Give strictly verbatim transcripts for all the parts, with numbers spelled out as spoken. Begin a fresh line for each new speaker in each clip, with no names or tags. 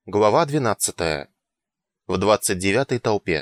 Глава двенадцатая. В двадцать девятой толпе.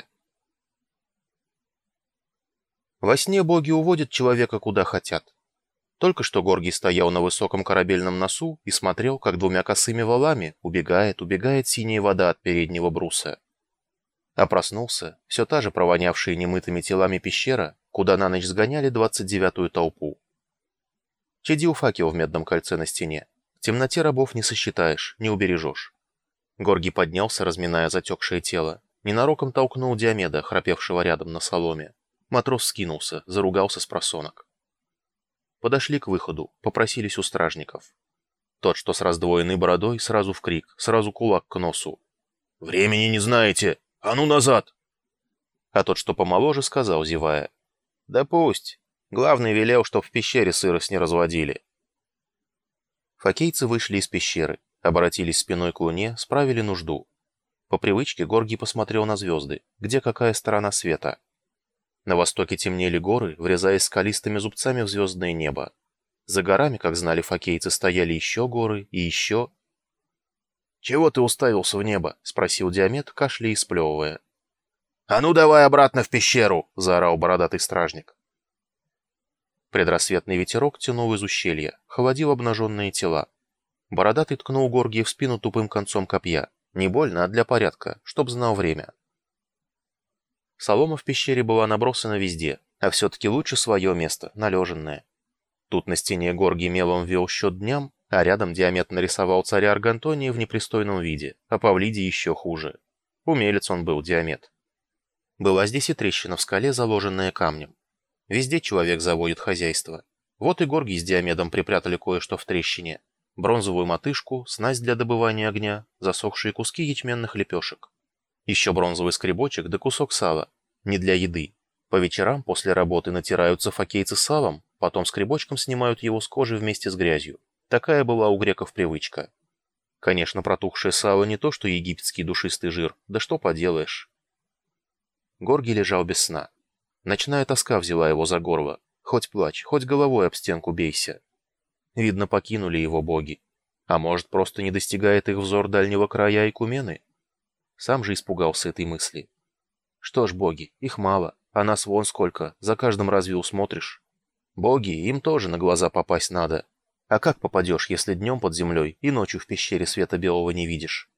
Во сне боги уводят человека куда хотят. Только что Горгий стоял на высоком корабельном носу и смотрел, как двумя косыми валами убегает, убегает синяя вода от переднего бруса. А проснулся все та же провонявшая немытыми телами пещера, куда на ночь сгоняли двадцать девятую толпу. Чадил факел в медном кольце на стене. В темноте рабов не сосчитаешь, не убережешь. Горгий поднялся, разминая затекшее тело. Ненароком толкнул Диомеда, храпевшего рядом на соломе. Матрос скинулся, заругался с просонок. Подошли к выходу, попросились у стражников. Тот, что с раздвоенной бородой, сразу в крик, сразу кулак к носу. «Времени не знаете! А ну назад!» А тот, что помоложе, сказал, зевая. «Да пусть. Главный велел, чтоб в пещере сырость не разводили». Фокейцы вышли из пещеры, обратились спиной к луне, справили нужду. По привычке Горгий посмотрел на звезды, где какая сторона света. На востоке темнели горы, врезаясь скалистыми зубцами в звездное небо. За горами, как знали фокейцы, стояли еще горы и еще... «Чего ты уставился в небо?» — спросил Диомед, кашляя и сплевывая. «А ну давай обратно в пещеру!» — заорал бородатый стражник. Предрассветный ветерок тянул из ущелья, холодил обнаженные тела. Бородатый ткнул Горгия в спину тупым концом копья. Не больно, а для порядка, чтоб знал время. Солома в пещере была набросана везде, а все-таки лучше свое место, належенное. Тут на стене Горгий мелом ввел счет дням, а рядом Диомед нарисовал царя Аргантония в непристойном виде, а Павлидий еще хуже. Умелец он был, Диомед. Была здесь и трещина в скале, заложенная камнем. Везде человек заводит хозяйство. Вот и Горгий с Диомедом припрятали кое-что в трещине. Бронзовую мотышку, снасть для добывания огня, засохшие куски ячменных лепешек. Еще бронзовый скребочек да кусок сала. Не для еды. По вечерам после работы натираются фокейцы салом, потом скребочком снимают его с кожи вместе с грязью. Такая была у греков привычка. Конечно, протухшее сало не то, что египетский душистый жир, да что поделаешь. Горгий лежал без сна. Ночная тоска взяла его за горло. Хоть плачь, хоть головой об стенку бейся. Видно, покинули его боги. А может, просто не достигает их взор дальнего края Айкумены? Сам же испугался этой мысли. Что ж, боги, их мало, а нас вон сколько, за каждым разве усмотришь? Боги, им тоже на глаза попасть надо. А как попадешь, если днем под землей и ночью в пещере света белого не видишь?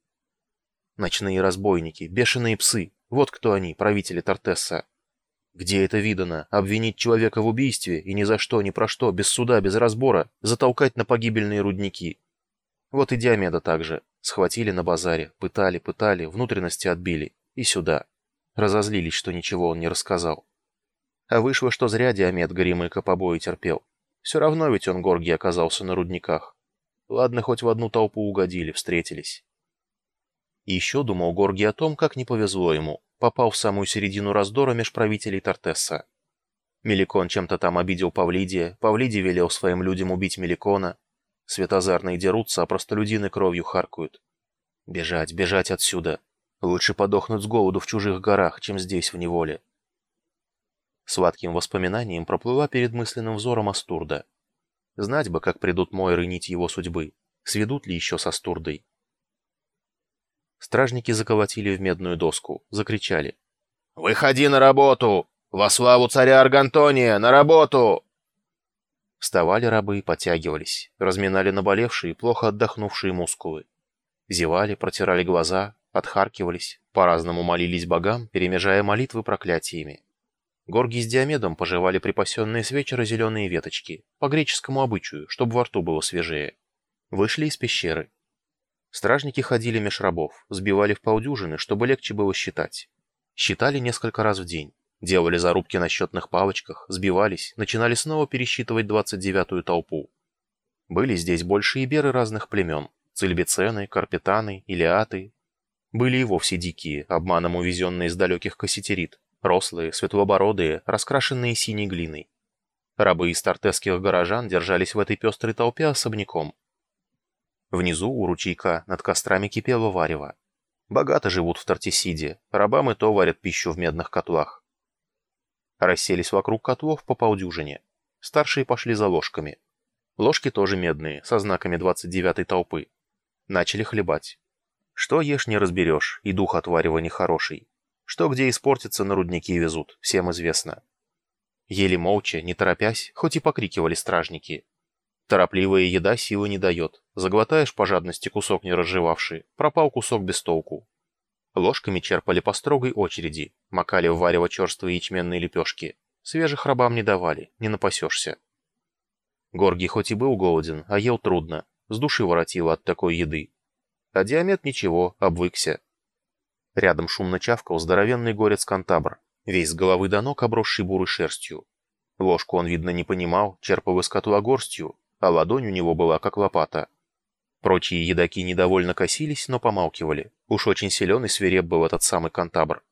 Ночные разбойники, бешеные псы, вот кто они, правители Тартесса. Где это видано, обвинить человека в убийстве и ни за что, ни про что, без суда, без разбора, затолкать на погибельные рудники? Вот и Диомеда также. Схватили на базаре, пытали, пытали, внутренности отбили. И сюда. Разозлились, что ничего он не рассказал. А вышло, что зря Диомед горемыка побои терпел. Все равно ведь он, Горгий, оказался на рудниках. Ладно, хоть в одну толпу угодили, встретились. И еще думал Горгий о том, как не повезло ему. Попал в самую середину раздора меж правителей Тартесса. Меликон чем-то там обидел Павлидия, Павлидий велел своим людям убить Меликона. Светозарные дерутся, а простолюдины кровью харкают. Бежать, бежать отсюда. Лучше подохнуть с голоду в чужих горах, чем здесь в неволе. Сладким воспоминанием проплыла перед мысленным взором Астурда. Знать бы, как придут Мойры нить его судьбы. Сведут ли еще с Астурдой? Стражники заколотили в медную доску, закричали. «Выходи на работу! Во славу царя Аргантония, на работу!» Вставали рабы и подтягивались, разминали наболевшие, плохо отдохнувшие мускулы. Зевали, протирали глаза, отхаркивались, по-разному молились богам, перемежая молитвы проклятиями. Горгий с Диомедом пожевали припасенные с вечера зеленые веточки, по греческому обычаю, чтобы во рту было свежее. Вышли из пещеры. Стражники ходили меж рабов, сбивали в полдюжины, чтобы легче было считать. Считали несколько раз в день. Делали зарубки на счетных палочках, сбивались, начинали снова пересчитывать двадцать девятую толпу. Были здесь большие беры разных племен. Цильбицены, Карпетаны, Илиаты. Были и вовсе дикие, обманом увезенные из далеких Касситерид. Рослые, светлобородые, раскрашенные синей глиной. Рабы из тартесских горожан держались в этой пестрой толпе особняком. Внизу, у ручейка, над кострами кипело варево. Богато живут в Тартесиде, рабам и то варят пищу в медных котлах. Расселись вокруг котлов по полдюжине. Старшие пошли за ложками. Ложки тоже медные, со знаками двадцать девятой толпы. Начали хлебать. Что ешь, не разберешь, и дух отваривания хороший. Что где испортится, на рудники везут, всем известно. Ели молча, не торопясь, хоть и покрикивали стражники. Торопливая еда силы не дает. Заглотаешь по жадности кусок не разжевавший, пропал кусок без толку. Ложками черпали по строгой очереди, макали в варево черствые ячменные лепешки. Свежих рабам не давали, не напасешься. Горгий хоть и был голоден, а ел трудно, с души воротило от такой еды. А Диамет ничего, обвыкся. Рядом шумно чавкал здоровенный горец-кантабр, весь с головы до ног обросший бурой шерстью. Ложку он, видно, не понимал, черпал из котла горстью, а ладонь у него была как лопата. Прочие едоки недовольно косились, но помалкивали. Уж очень силен и свиреп был этот самый кантабр.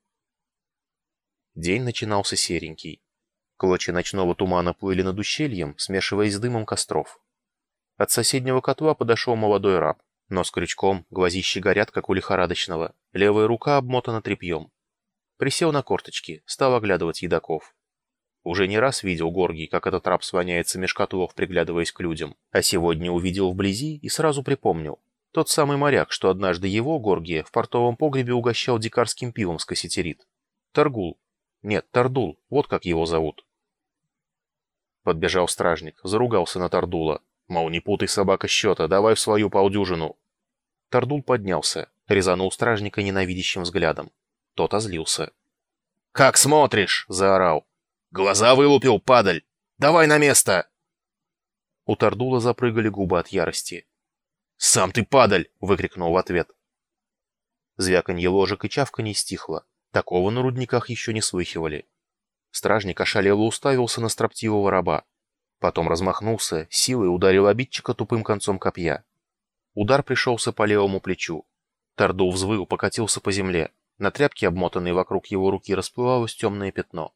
День начинался серенький. Клочья ночного тумана плыли над ущельем, смешиваясь с дымом костров. От соседнего котла подошел молодой раб. Нос крючком, глазищи горят, как у лихорадочного. Левая рука обмотана тряпьем. Присел на корточки, стал оглядывать едоков. Уже не раз видел Горгий, как этот раб слоняется меж котлов, приглядываясь к людям. А сегодня увидел вблизи и сразу припомнил. Тот самый моряк, что однажды его, Горгия, в портовом погребе угощал дикарским пивом с кассетерит. Таргул. Нет, Тардул, вот как его зовут. Подбежал стражник, заругался на Тардула. Мол, не путай, собака, счета, давай в свою полдюжину. Тардул поднялся, резанул стражника ненавидящим взглядом. Тот озлился. «Как смотришь?» — заорал. «Глаза вылупил, падаль! Давай на место!» У Тардула запрыгали губы от ярости. «Сам ты падаль!» — выкрикнул в ответ. Звяканье ложек и чавканье стихло. Такого на рудниках еще не слыхивали. Стражник ошалело уставился на строптивого раба. Потом размахнулся, силой ударил обидчика тупым концом копья. Удар пришелся по левому плечу. Тардул взвыл, покатился по земле. На тряпке, обмотанной вокруг его руки, расплывалось темное пятно.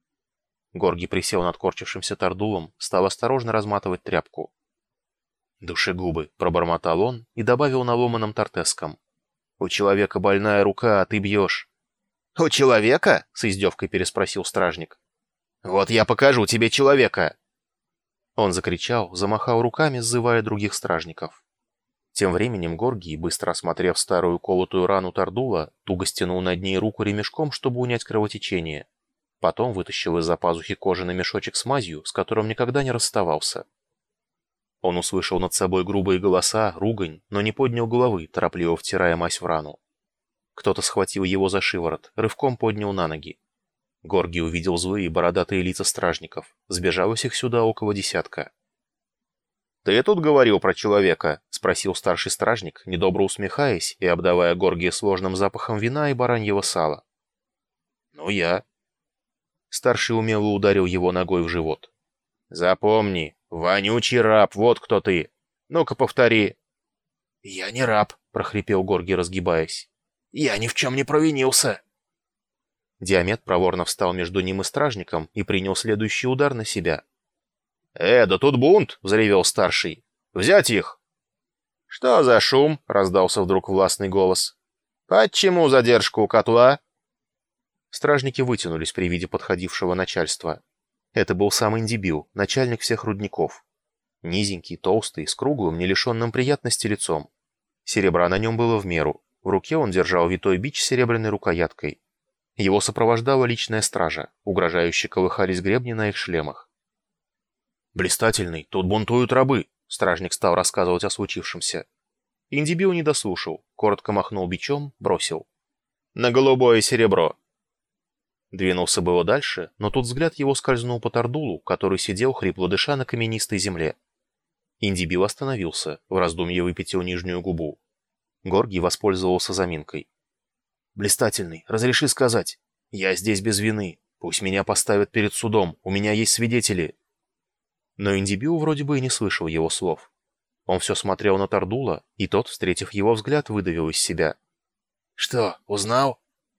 Горгий присел над корчившимся Тардулом, стал осторожно разматывать тряпку. «Душегубы», — пробормотал он и добавил на ломаном тартесском. «У человека больная рука, а ты бьешь». «У человека?» — с издевкой переспросил стражник. «Вот я покажу тебе человека!» Он закричал, замахал руками, сзывая других стражников. Тем временем Горгий, быстро осмотрев старую колотую рану Тардула, туго стянул над ней руку ремешком, чтобы унять кровотечение. Потом вытащил из-за пазухи кожаный мешочек с мазью, с которым никогда не расставался. Он услышал над собой грубые голоса, ругань, но не поднял головы, торопливо втирая мазь в рану. Кто-то схватил его за шиворот, рывком поднял на ноги. Горгий увидел злые бородатые лица стражников. Сбежалось их сюда около десятка. «Ты тут говорил про человека?» — спросил старший стражник, недобро усмехаясь и обдавая Горгия сложным запахом вина и бараньего сала. «Ну я». Старший умело ударил его ногой в живот. «Запомни, вонючий раб, вот кто ты! Ну-ка повтори!» «Я не раб», — прохрипел Горгий, разгибаясь. «Я ни в чем не провинился!» Диамет проворно встал между ним и стражником и принял следующий удар на себя. «Э, да тут бунт!» — взревел старший. «Взять их!» «Что за шум?» — раздался вдруг властный голос. «Почему задержка у котла?» Стражники вытянулись при виде подходившего начальства. Это был сам Индибил, начальник всех рудников. Низенький, толстый, с круглым, не лишенным приятности лицом. Серебра на нем было в меру. В руке он держал витой бич с серебряной рукояткой. Его сопровождала личная стража, угрожающе колыхались гребни на их шлемах. «Блистательный, тут бунтуют рабы», — стражник стал рассказывать о случившемся. Индибил не дослушал, коротко махнул бичом, бросил. «На голубое серебро». Двинулся было дальше, но тут взгляд его скользнул по Тардулу, который сидел хрипло дыша на каменистой земле. Индибил остановился, в раздумье выпятил нижнюю губу. Горгий воспользовался заминкой. «Блистательный, разреши сказать. Я здесь без вины. Пусть меня поставят перед судом, у меня есть свидетели». Но Индибил вроде бы и не слышал его слов. Он все смотрел на Тардула, и тот, встретив его взгляд, выдавил из себя. «Что, узнал?»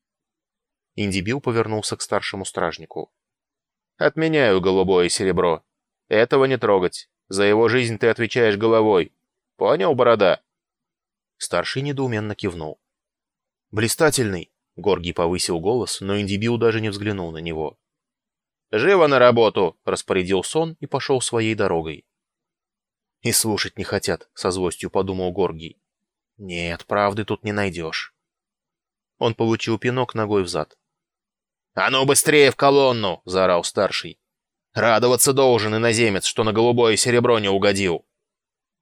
Индибил повернулся к старшему стражнику. «Отменяю голубое серебро. Этого не трогать. За его жизнь ты отвечаешь головой. Понял, борода?» Старший недоуменно кивнул. «Блистательный!» — Горгий повысил голос, но Индибил даже не взглянул на него. «Живо на работу!» — распорядился он и пошел своей дорогой. «И слушать не хотят», — со злостью подумал Горгий. Нет, правды тут не найдешь. Он получил пинок ногой взад. «А ну быстрее в колонну!» — заорал старший. «Радоваться должен иноземец, что на голубое серебро не угодил!»